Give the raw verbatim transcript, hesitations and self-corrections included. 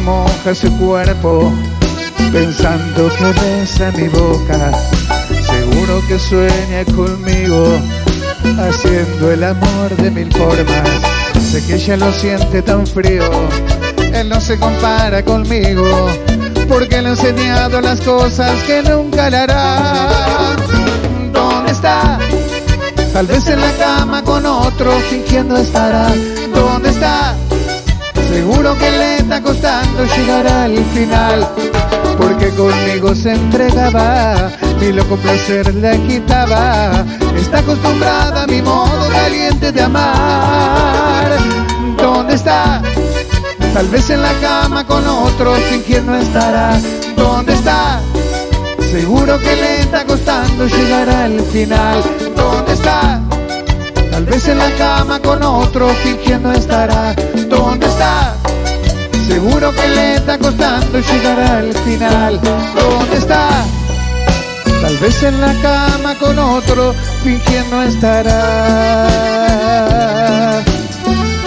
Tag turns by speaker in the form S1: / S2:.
S1: moja su cuerpo, pensando que besa mi boca. Seguro que sueña conmigo, haciendo el amor de mil formas. Sé que ella lo siente tan frío, él no se compara conmigo, porque le he enseñado las cosas que nunca le hará. ¿Dónde está? Tal vez en la cama con otro, fingiendo estará. ¿Dónde está? Seguro que le está costando llegar al final, porque conmigo se entregaba, mi loco placer le quitaba. Está acostumbrada a mi modo caliente de amar. ¿Dónde está? Tal vez en la cama con otro, fingiendo estará. ¿Dónde está? Seguro que le está costando llegar al final. ¿Dónde está? Tal vez en la cama con otro, fingiendo estará. ¿Dónde está? Seguro que le está costando llegar al final. ¿Dónde está? Tal vez en la cama con otro, fingiendo estará.